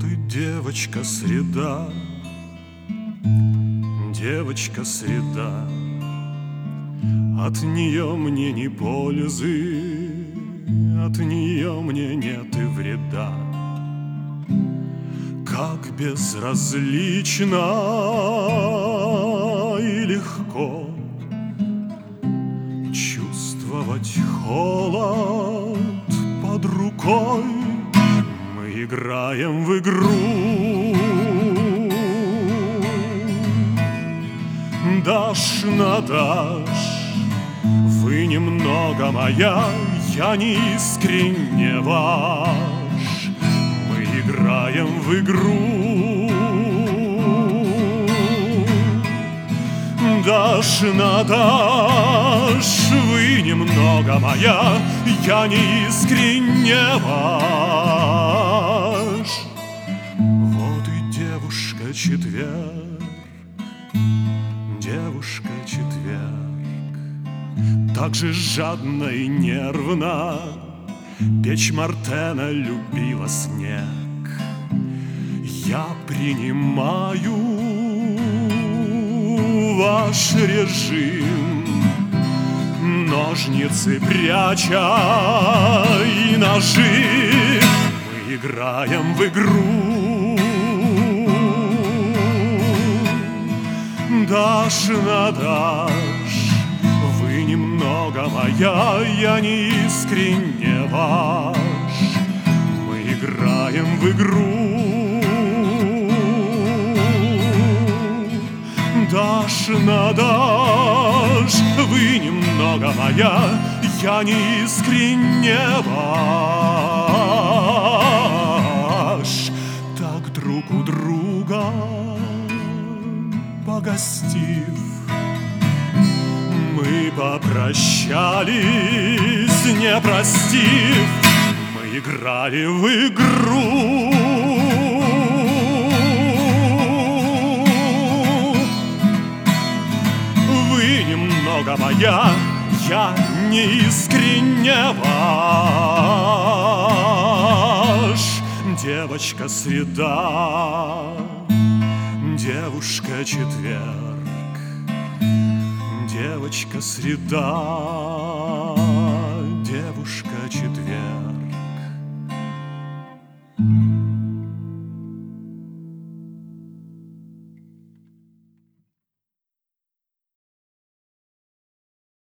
и девочка среда, девочка среда. От нее мне ни пользы, от нее мне нет и вреда. Как безразлично и легко чувствовать холод под рукой. Мы играем в игру. Дашь на дашь, вы немного моя, я не искренне ваш. Мы играем в игру. Дашь на дашь, вы немного моя, я не искренне ваш. Вот и девушка-четверг, девушка-четверг, так же жадно и нервно печь Мартена любила снег. Я принимаю ваш режим, ножницы пряча и ножи. Мы играем в игру. Дашь на дашь, вы немного моя, я не искренне ваш. Мы играем в игру. Дашь на дашь, вы немного моя, я не искренне ваш. Так друг у друга погостив, мы попрощались, не простив. Мы играли в игру. Вы немного моя, я не искренне ваш. Девочка-среда, девушка-четверг, девочка-среда.